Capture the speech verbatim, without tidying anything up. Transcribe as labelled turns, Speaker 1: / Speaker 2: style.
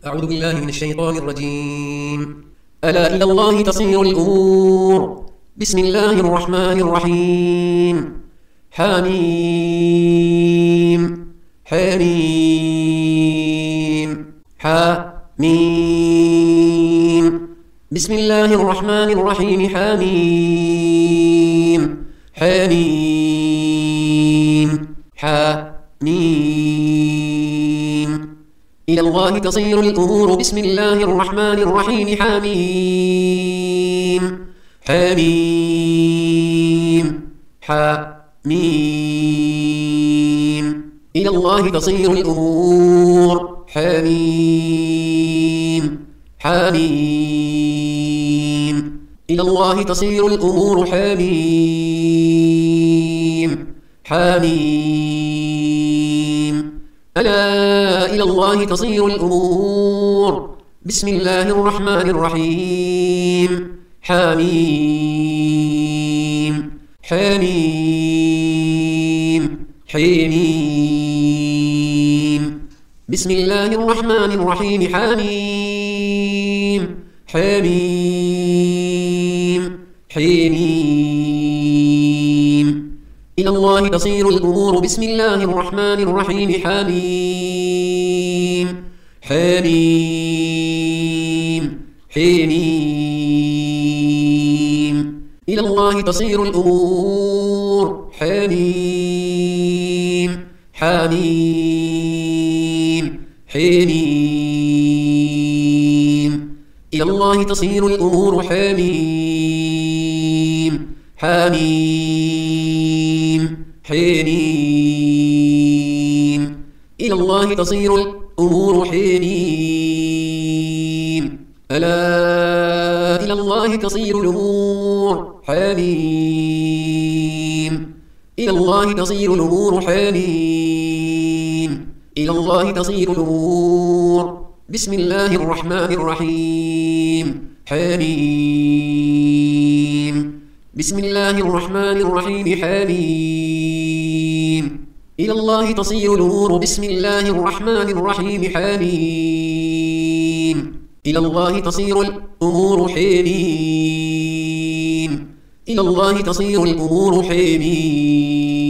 Speaker 1: أعوذ بالله من الشيطان الرجيم. ألا إلى الله تصير الأمور. بسم الله الرحمن الرحيم. حميم حميم حميم. بسم الله الرحمن الرحيم. حميم حميم حميم. إلى الله تصير الأمور. بسم الله الرحمن الرحيم. حميم حميم حميم. إلى الله تصير الأمور. حميم حميم. إلى الله تصير الأمور. حميم حميم. ألا إلى الله تصير الأمور. بسم الله الرحمن الرحيم. حميم حميم حميم. بسم الله الرحمن الرحيم. حميم حميم حميم. إلى الله تصير الأمور. بسم الله الرحمن الرحيم. حميم حميم حميم. إلى الله تصير الأمور. حميم حميم حميم. إلى الله تصير الأمور. حميم حميم حميم. إلى الله تصير الأمور. حميم. ألا إلى الله تصير الأمور. حميم. إلى الله تصير الأمور. حميم. إلى الله تصير الأمور. بسم الله الرحمن الرحيم. حميم. بسم الله الرحمن الرحيم. حميم. إلى الله تصير الأمور. بسم الله الرحمن الرحيم. حميم. إلى الله تصير الأمور. حميم. إلى الله تصير الأمور. حميم.